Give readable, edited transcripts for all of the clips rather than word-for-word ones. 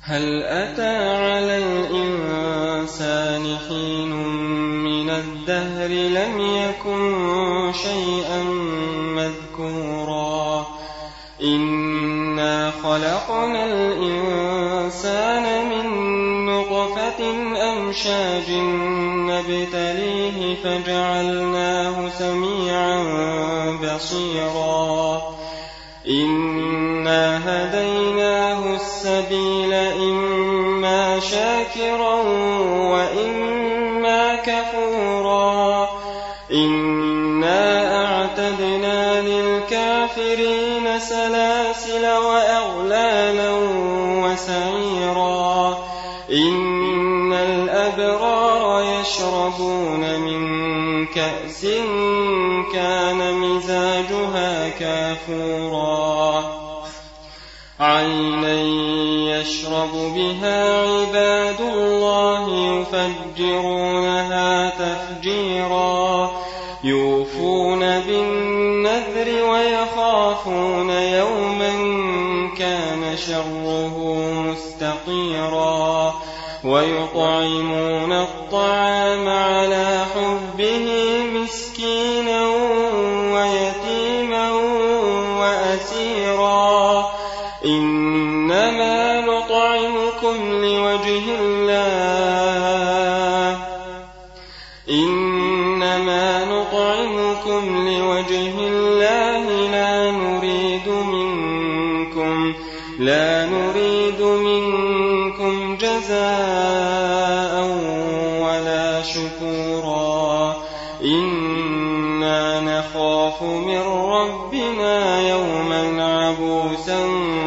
هل أتى على الإنسان حين من الدهر لم يكن شيئا مذكورا إنا خلقنا الإنسان من نطفة أمشاج نبتليه فجعلناه سميعا بصيرا إنا هديناه السبيل إما شاكرا وإما كفورا إنا أعتدنا للكافرين سلاسل وأغلالا وسعيرا إن الأبرار يشربون من كأس كان مزاجها كافورا عينا يشرب بها عباد الله يفجرونها تفجيرا يوفون بالنذر ويخافون يوما كان شره مستطيرا ويطعمون الطعام على حبه مسكينا ويتيما وأسيرا إنما نطعمكم لوجه الله لا نريد منكم جزاء ولا شكورا إنا نخاف من ربنا يوما عبوسا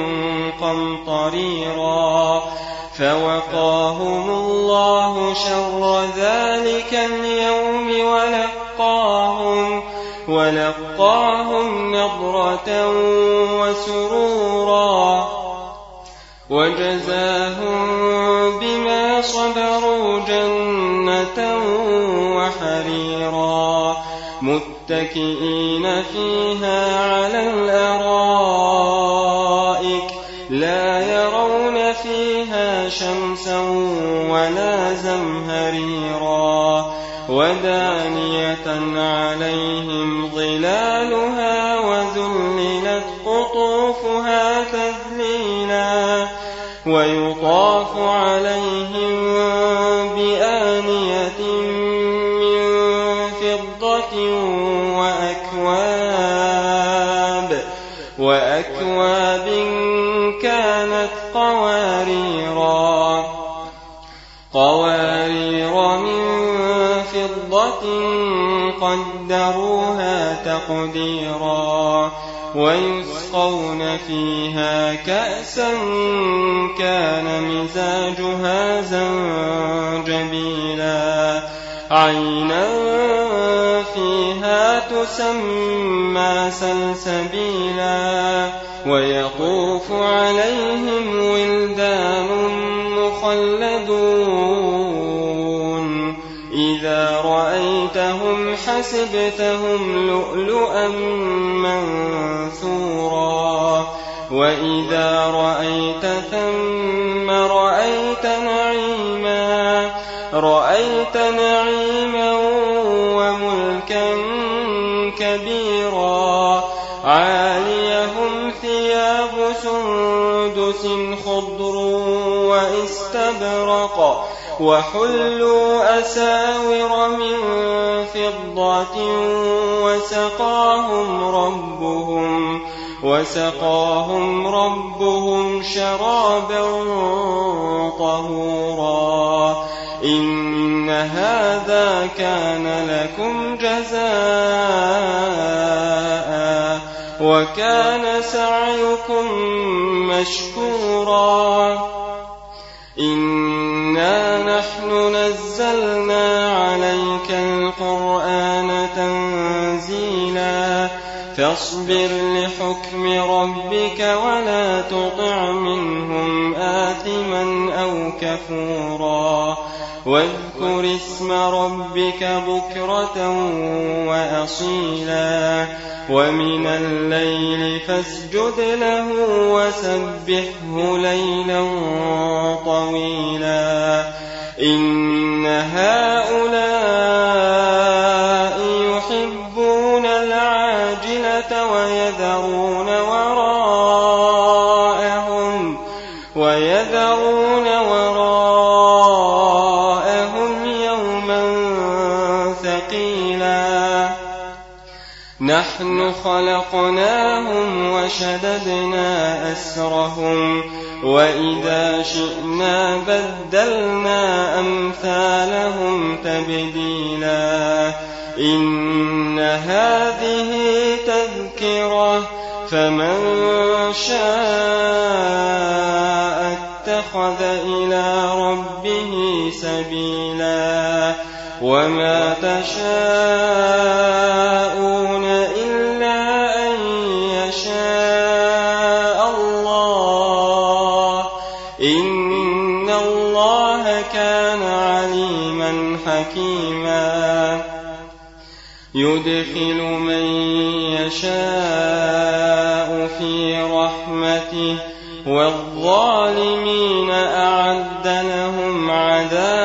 قمطريرا فوقاهم الله شر ذلك اليوم ولقاهم نضرة وسرورا وجزاهم بما صبروا جنة وحريرا متكئين فيها على الأرائك لا يرون فيها شمسا ولا زمهريرا ودانية عليهم ظلالها وذللت قطوفها تذليلا ويطاف عليهم بآنية من فضة وأكواب كانت قوارير من فضة قدروها تقديرا ويسقون فيها كأسا كان مزاجها زنجبيلا عينا فيها تسمى سلسبيلا ويطوف عليهم ولدان مخلدون إذا رأيتهم حسبتهم لؤلؤا منثورا وإذا رأيت ثم رأيت نعيما وملكا كبيرا عاليهم ثياب سندس خضر واستبرق وحلوا أساور من فضة وسقاهم ربهم شرابا طهورا إن هذا كان لكم جزاء وكان سعيكم مشكورا إنا نحن نزلنا عليك القرآن تنزيلا فاصبر لحكم ربك ولا تطع منهم آثما أو كفورا واذكر اسم ربك بكرة وأصيلا ومن الليل فاسجد له وسبحه ليلا طويلا إن هؤلاء يحبون العاجلة ويذرون وراءهم يوما ثقيلا نحن خلقناهم وشددنا أسرهم وإذا شئنا بدلنا أمثالهم تبديلا إن هذه تذكرة فمن شاء اتخذ إلى ربه سبيلا وما تشاءون إلا أن يشاء الله إن الله كان عليما حكيما يدخل من يشاء في رحمته والظالمين أعد لهم عذابا